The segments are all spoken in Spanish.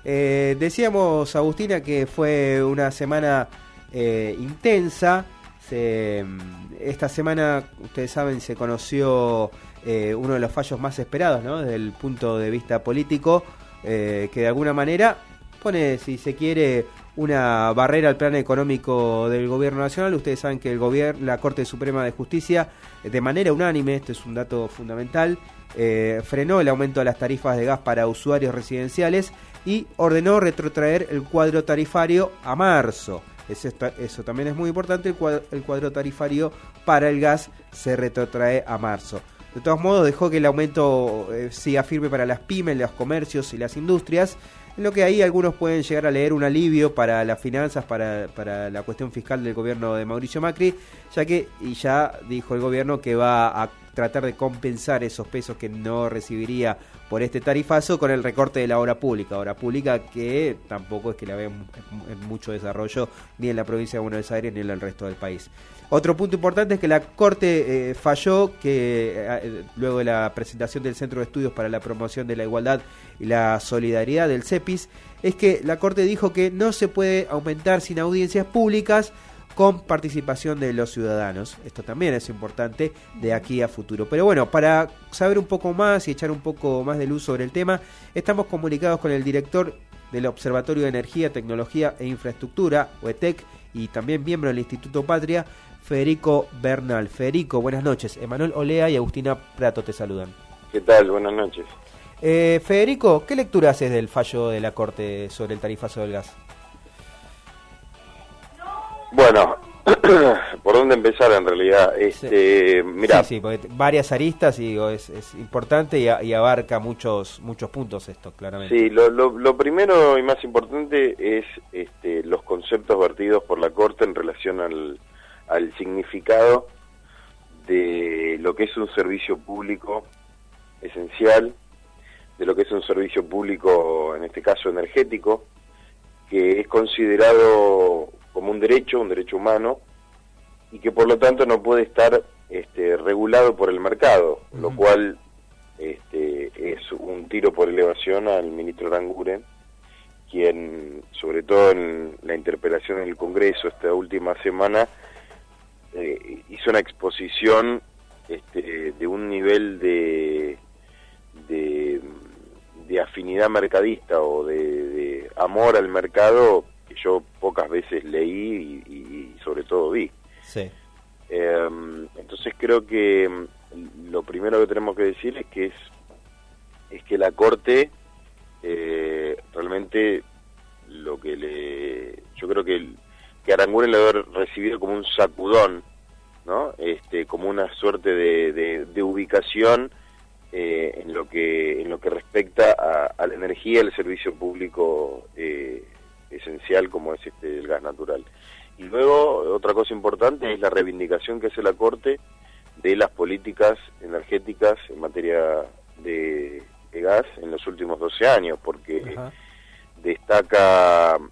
Decíamos, Agustina, que fue una semana intensa. Esta semana, ustedes saben, se conoció uno de los fallos más esperados, ¿no?, desde el punto de vista político, que de alguna manera pone, si se quiere, una barrera al plan económico del gobierno nacional. Ustedes saben que la Corte Suprema de Justicia, de manera unánime, este es un dato fundamental, frenó el aumento de las tarifas de gas para usuarios residenciales y ordenó retrotraer el cuadro tarifario a marzo. Eso también es muy importante, el cuadro tarifario para el gas se retrotrae a marzo. De todos modos, dejó que el aumento siga firme para las pymes, los comercios y las industrias, en lo que ahí algunos pueden llegar a leer un alivio para las finanzas, para la cuestión fiscal del gobierno de Mauricio Macri, ya dijo el gobierno que va a tratar de compensar esos pesos que no recibiría por este tarifazo con el recorte de la obra pública que tampoco es que la ve en mucho desarrollo ni en la provincia de Buenos Aires ni en el resto del país. Otro punto importante es que la Corte falló que luego de la presentación del Centro de Estudios para la Promoción de la Igualdad y la Solidaridad del CEPIS, es que la Corte dijo que no se puede aumentar sin audiencias públicas con participación de los ciudadanos. Esto también es importante de aquí a futuro. Pero bueno, para saber un poco más y echar un poco más de luz sobre el tema, estamos comunicados con el director del Observatorio de Energía, Tecnología e Infraestructura, OETEC, y también miembro del Instituto Patria, Federico Bernal. Federico, buenas noches. Emanuel Olea y Agustina Prato te saludan. ¿Qué tal? Buenas noches. Federico, ¿qué lectura haces del fallo de la Corte sobre el tarifazo del gas? Bueno, ¿por dónde empezar en realidad? Mirá. Sí, porque varias aristas y digo, es importante y abarca muchos puntos esto, claramente. Sí, lo primero y más importante es los conceptos vertidos por la Corte en relación al significado de lo que es un servicio público esencial, de lo que es un servicio público, en este caso energético, que es considerado como un derecho humano, y que por lo tanto no puede estar regulado por el mercado, lo cual es un tiro por elevación al ministro Aranguren, quien, sobre todo en la interpelación en el Congreso esta última semana, hizo una exposición de un nivel de afinidad mercadista o de amor al mercado que yo pocas veces leí y sobre todo vi. Sí. Entonces creo que lo primero que tenemos que decir es que la Corte realmente yo creo que Aranguren le debe haber recibido como un sacudón, ¿no? Como una suerte de ubicación en lo que respecta a la energía, el servicio público esencial como es el gas natural. Y luego, otra cosa importante es la reivindicación que hace la Corte de las políticas energéticas en materia de gas en los últimos 12 años, porque destaca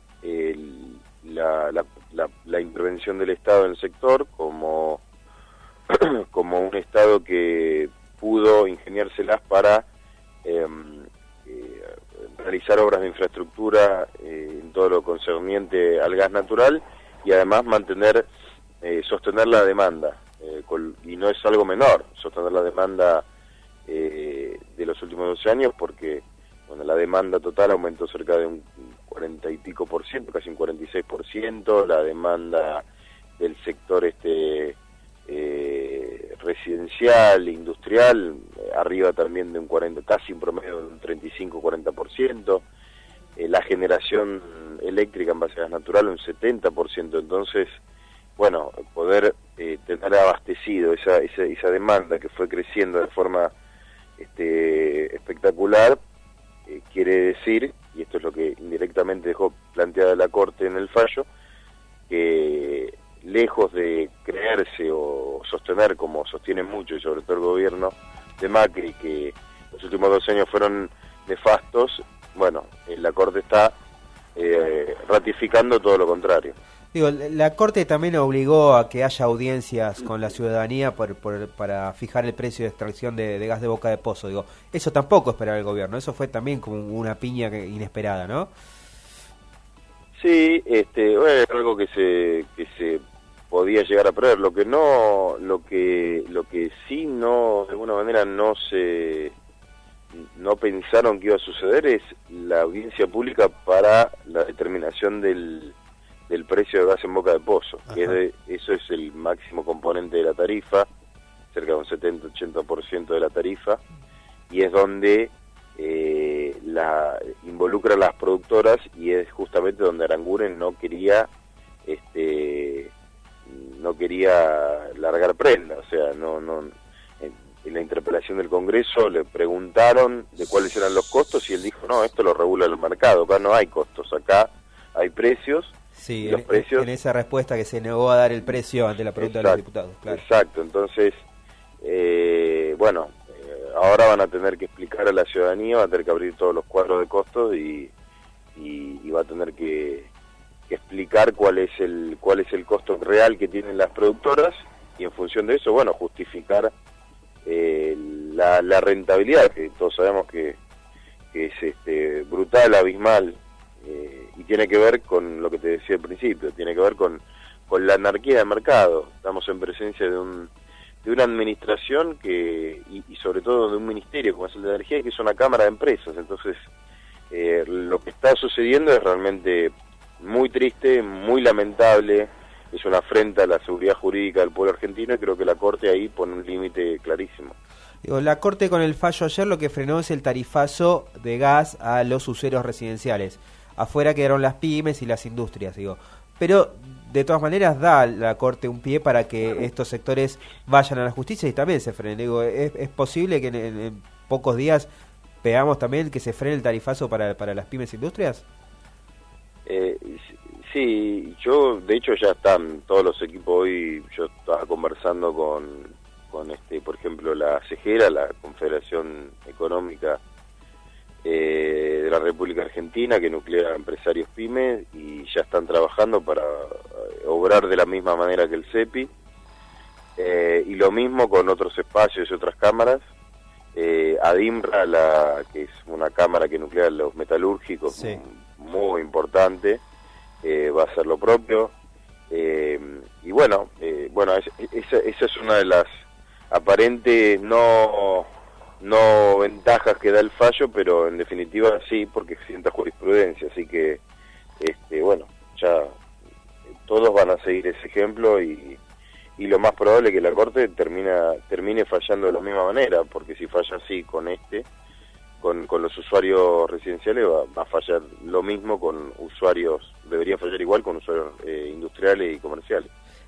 la intervención del Estado en el sector como un Estado que pudo ingeniárselas para realizar obras de infraestructura en todo lo concerniente al gas natural y además sostener la demanda, y no es algo menor sostener la demanda de los últimos 12 años, porque la demanda total aumentó cerca de un 40 y pico por ciento, casi un 46%, la demanda del sector residencial, industrial, arriba también de un 40, casi un promedio de un 35-40%, la generación eléctrica en base a gas natural un 70%, entonces, poder tener abastecido esa demanda que fue creciendo de forma espectacular, quiere decir, y esto es lo que indirectamente dejó planteada la Corte en el fallo, que lejos de creerse o sostener, como sostienen mucho, y sobre todo el gobierno de Macri, que los últimos 12 años fueron nefastos, la Corte está ratificando todo lo contrario. Digo, la Corte también obligó a que haya audiencias con la ciudadanía para fijar el precio de extracción de gas de boca de pozo. Digo, eso tampoco esperaba el gobierno, eso fue también como una piña inesperada, ¿no? Sí, bueno, algo que se podía llegar a prever. Lo que sí no, de alguna manera no pensaron que iba a suceder es la audiencia pública para la determinación del precio de gas en boca de pozo, que eso es el máximo componente de la tarifa, cerca de un 70-80% de la tarifa, y es donde involucra a las productoras, y es justamente donde Aranguren no quería largar prenda. O sea, en la interpelación del Congreso le preguntaron de cuáles eran los costos y él dijo, no, esto lo regula el mercado, acá no hay costos, acá hay precios. Sí, los precios, en esa respuesta que se negó a dar el precio ante la pregunta de los diputados. Claro. Exacto, entonces, ahora van a tener que explicar a la ciudadanía, va a tener que abrir todos los cuadros de costos y va a tener que explicar cuál es el costo real que tienen las productoras, y en función de eso, bueno, justificar la rentabilidad, que todos sabemos que es brutal, abismal, y tiene que ver con lo que te decía al principio, tiene que ver con la anarquía de mercado. Estamos en presencia de una administración y sobre todo de un ministerio como es el de Energía, que es una cámara de empresas. Entonces, lo que está sucediendo es realmente muy triste, muy lamentable, es una afrenta a la seguridad jurídica del pueblo argentino, y creo que la Corte ahí pone un límite clarísimo. Digo, la Corte con el fallo ayer lo que frenó es el tarifazo de gas a los usuarios residenciales. Afuera quedaron las pymes y las industrias, digo. Pero de todas maneras da la Corte un pie para que estos sectores vayan a la justicia y también se frenen. Digo, ¿es posible que en pocos días veamos también que se frene el tarifazo para las pymes e industrias? Sí, de hecho ya están todos los equipos. Hoy yo estaba conversando con por ejemplo, la CEGERA, la Confederación Económica de la República Argentina, que nuclea a empresarios pymes, y ya están trabajando para obrar de la misma manera que el CEPI, y lo mismo con otros espacios y otras cámaras. ADIMRA, que es una cámara que nuclea a los metalúrgicos, sí, muy importante, va a hacer lo propio, y bueno, esa es una de las aparentes no ventajas que da el fallo, pero en definitiva sí, porque sienta jurisprudencia, así que ya todos van a seguir ese ejemplo, y lo más probable es que la Corte termine fallando de la misma manera, porque si falla así con con los usuarios residenciales, va a fallar lo mismo con usuarios, debería fallar igual con usuarios industriales y comerciales.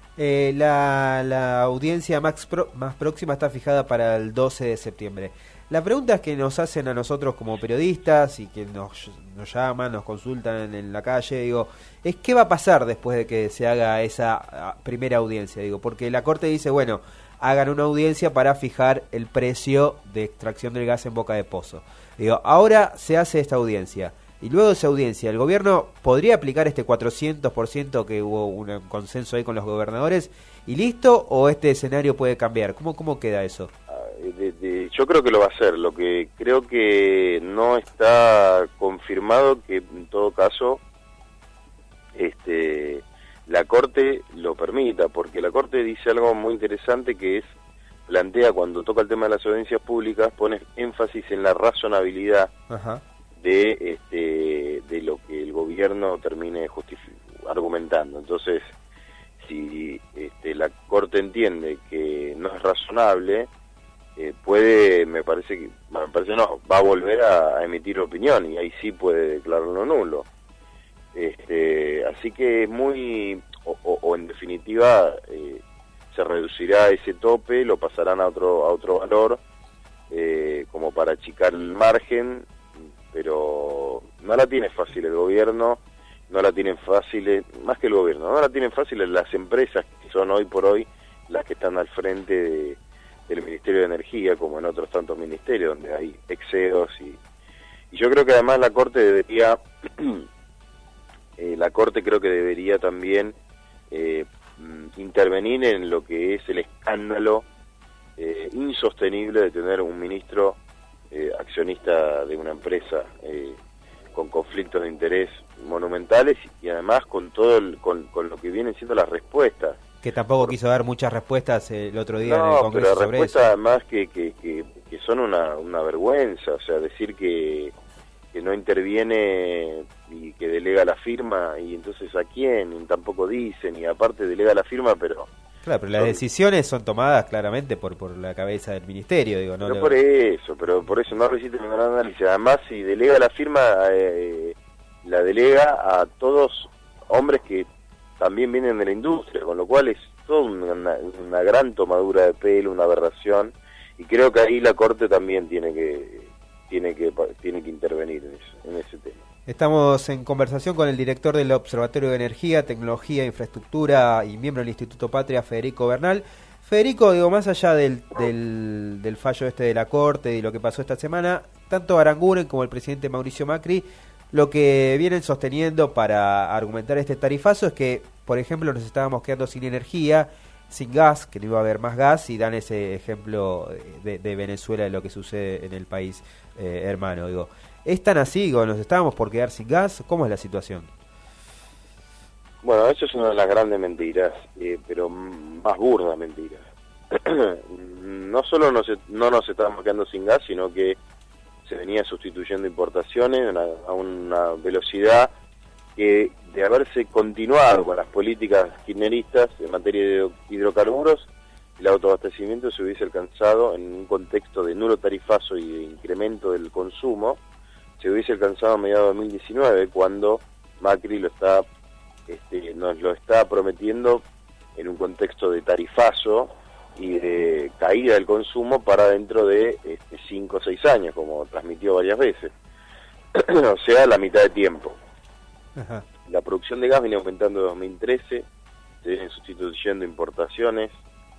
La audiencia más próxima está fijada para el 12 de septiembre. La pregunta que nos hacen a nosotros como periodistas y que nos llaman, nos consultan en la calle, digo, es ¿qué va a pasar después de que se haga esa primera audiencia? Digo, porque la Corte dice, bueno, hagan una audiencia para fijar el precio de extracción del gas en boca de pozo. Digo, ahora se hace esta audiencia. Y luego de esa audiencia, ¿el gobierno podría aplicar este 400% que hubo un consenso ahí con los gobernadores y listo? ¿O este escenario puede cambiar? ¿Cómo queda eso? Yo creo que lo va a hacer. Lo que creo que no está confirmado, que en todo caso la Corte lo permita, porque la Corte dice algo muy interesante, que plantea, cuando toca el tema de las audiencias públicas, pone énfasis en la razonabilidad. Ajá. de lo que el gobierno termine argumentando. Entonces, si la Corte entiende que no es razonable, va a volver a emitir opinión, y ahí sí puede declararlo nulo. Así que es muy, o en definitiva, se reducirá ese tope, lo pasarán a otro valor, como para achicar el margen, pero no la tiene fácil el gobierno, no la tienen fácil, más que el gobierno, no la tienen fácil las empresas, que son hoy por hoy las que están al frente del Ministerio de Energía, como en otros tantos ministerios donde hay excedos, y yo creo que además la Corte creo que debería también intervenir en lo que es el escándalo insostenible de tener un ministro accionista de una empresa con conflictos de interés monumentales y además con todo con lo que vienen siendo las respuestas. Que tampoco quiso dar muchas respuestas el otro día en el Congreso pero sobre respuestas eso. además que son una vergüenza, o sea, decir que no interviene y que delega la firma, y entonces ¿a quién? Y tampoco dicen, y aparte delega la firma, pero... Claro, pero las decisiones son tomadas claramente por la cabeza del ministerio, digo, ¿no? Pero por eso no resiste un gran análisis. Además, si delega la firma, la delega a todos hombres que también vienen de la industria, con lo cual es toda una gran tomadura de pelo, una aberración, y creo que ahí la Corte también tiene que intervenir en ese tema. Estamos en conversación con el director del Observatorio de Energía, Tecnología, Infraestructura y miembro del Instituto Patria, Federico Bernal. Federico, digo, más allá del fallo de la Corte y lo que pasó esta semana, tanto Aranguren como el presidente Mauricio Macri lo que vienen sosteniendo para argumentar este tarifazo es que, por ejemplo, nos estábamos quedando sin energía, sin gas, que no iba a haber más gas, y dan ese ejemplo de Venezuela, de lo que sucede en el país hermano. Digo, ¿es tan así? Digo, ¿nos estábamos por quedar sin gas? ¿Cómo es la situación? Bueno, eso es una de las grandes mentiras, pero más burdas mentiras. No solo no nos estábamos quedando sin gas, sino que se venía sustituyendo importaciones a una velocidad que, de haberse continuado con las políticas kirchneristas en materia de hidrocarburos, el autoabastecimiento se hubiese alcanzado en un contexto de nulo tarifazo y de incremento del consumo, se hubiese alcanzado a mediados de 2019, cuando Macri nos lo está prometiendo en un contexto de tarifazo y de caída del consumo para dentro de 5 o 6 años, como transmitió varias veces. O sea, la mitad de tiempo. Ajá. La producción de gas viene aumentando en 2013, se vienen sustituyendo importaciones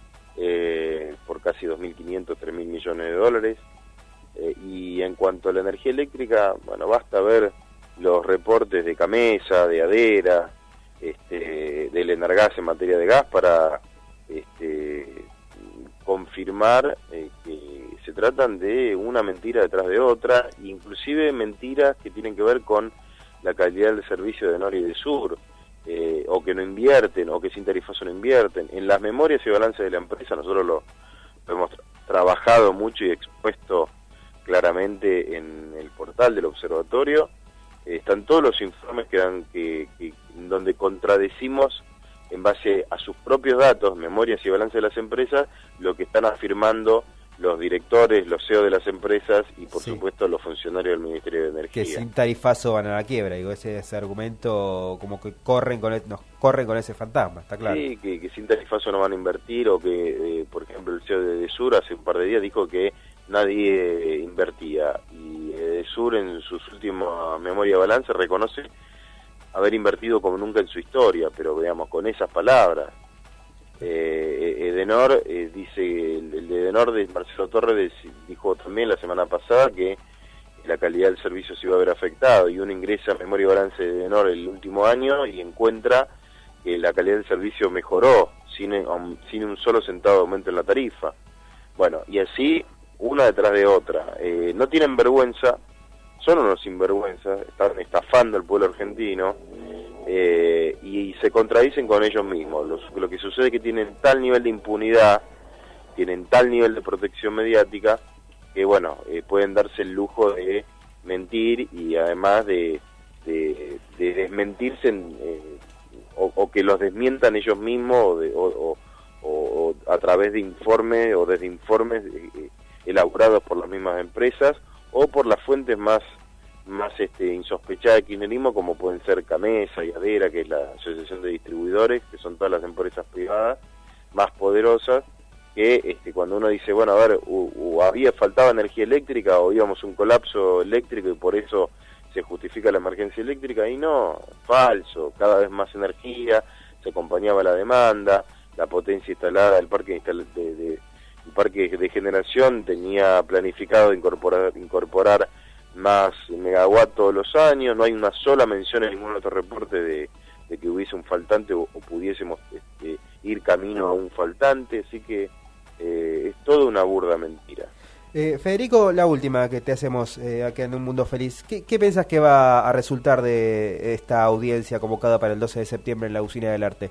por casi 2.500, 3.000 millones de dólares. Y en cuanto a la energía eléctrica, bueno, basta ver los reportes de Camesa, de Adera, del Energas en materia de gas para confirmar que se tratan de una mentira detrás de otra, inclusive mentiras que tienen que ver con la calidad del servicio de Norte y de Sur, o que no invierten, o que sin tarifazo no invierten. En las memorias y balances de la empresa nosotros lo hemos trabajado mucho y expuesto claramente en el portal del observatorio. Están todos los informes donde contradecimos en base a sus propios datos, memorias y balances de las empresas, lo que están afirmando los directores, los CEO de las empresas y por supuesto los funcionarios del Ministerio de Energía. Que sin tarifazo van a la quiebra, digo, ese argumento como que nos corren con ese fantasma, está claro. Sí, que sin tarifazo no van a invertir, o que, por ejemplo, el CEO de Sur hace un par de días dijo que nadie invertía, y Sur en sus últimas memoria de balance reconoce haber invertido como nunca en su historia, pero digamos con esas palabras. Edenor dice, el de Edenor de Marcelo Torres dijo también la semana pasada que la calidad del servicio se iba a ver afectado, y uno ingresa a memoria y balance de Edenor el último año y encuentra que la calidad del servicio mejoró sin un solo centavo de aumento en la tarifa. Bueno, y así una detrás de otra. No tienen vergüenza, son unos sinvergüenzas, están estafando al pueblo argentino, y se contradicen con ellos mismos. Lo que sucede es que tienen tal nivel de impunidad, tienen tal nivel de protección mediática, que bueno, pueden darse el lujo de mentir y además de desmentirse o que los desmientan ellos mismos, o a través de informes o desde informes elaborados por las mismas empresas o por las fuentes más insospechadas de kirchnerismo, como pueden ser Camesa y Adera, que es la Asociación de Distribuidores, que son todas las empresas privadas más poderosas, que cuando uno dice, bueno, a ver, faltaba energía eléctrica o íbamos a un colapso eléctrico y por eso se justifica la emergencia eléctrica, y no, falso, cada vez más energía, se acompañaba la demanda, la potencia instalada, el parque de generación tenía planificado incorporar más megawatt todos los años, no hay una sola mención en ningún otro reporte de de que hubiese un faltante o pudiésemos ir camino a un faltante, así que es toda una burda mentira. Federico, la última que te hacemos acá en Un Mundo Feliz. ¿Qué pensás que va a resultar de esta audiencia convocada para el 12 de septiembre en la Usina del Arte?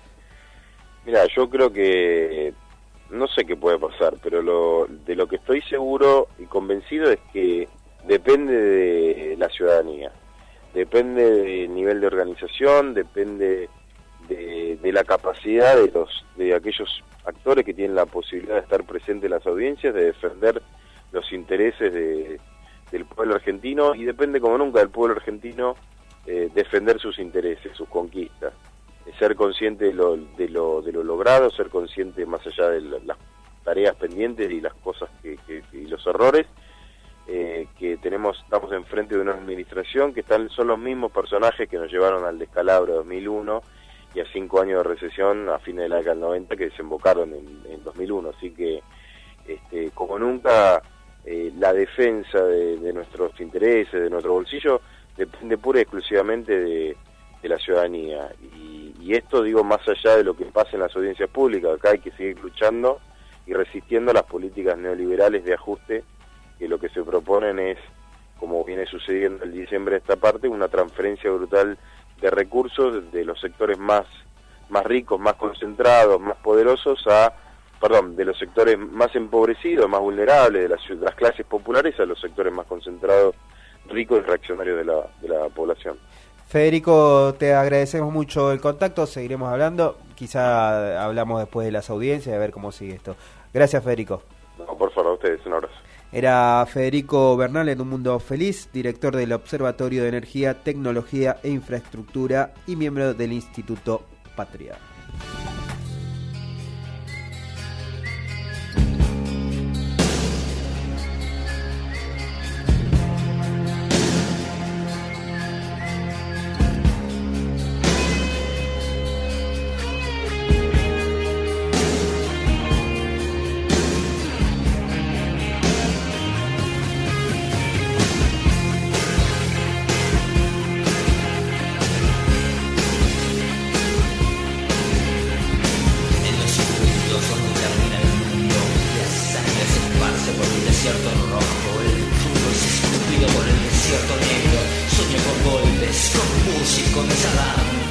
Mira, yo creo que no sé qué puede pasar, pero de lo que estoy seguro y convencido es que depende de la ciudadanía, depende del nivel de organización, depende de la capacidad de aquellos actores que tienen la posibilidad de estar presentes en las audiencias, de defender los intereses del pueblo argentino, y depende como nunca del pueblo argentino defender sus intereses, sus conquistas, ser consciente de lo logrado, ser consciente más allá de las tareas pendientes y las cosas y los errores que estamos enfrente de una administración que son los mismos personajes que nos llevaron al descalabro de 2001 y a 5 años de recesión a fines de la década del 90 que desembocaron en 2001. Así que, como nunca, la defensa de nuestros intereses, de nuestro bolsillo, depende pura y exclusivamente de la ciudadanía. Y esto digo más allá de lo que pasa en las audiencias públicas. Acá hay que seguir luchando y resistiendo a las políticas neoliberales de ajuste, que lo que se proponen es, como viene sucediendo el diciembre de esta parte, una transferencia brutal de recursos de los sectores más ricos, más concentrados, más poderosos de los sectores más empobrecidos, más vulnerables, de las clases populares a los sectores más concentrados, ricos y reaccionarios de la población. Federico, te agradecemos mucho el contacto, seguiremos hablando, quizá hablamos después de las audiencias, a ver cómo sigue esto. Gracias, Federico. No, por favor, a ustedes, un abrazo. Era Federico Bernal en Un Mundo Feliz, director del Observatorio de Energía, Tecnología e Infraestructura y miembro del Instituto Patria. Desierto rojo, el futuro es estúpido por el desierto negro. Sueño con golpes, con música, con Saddam.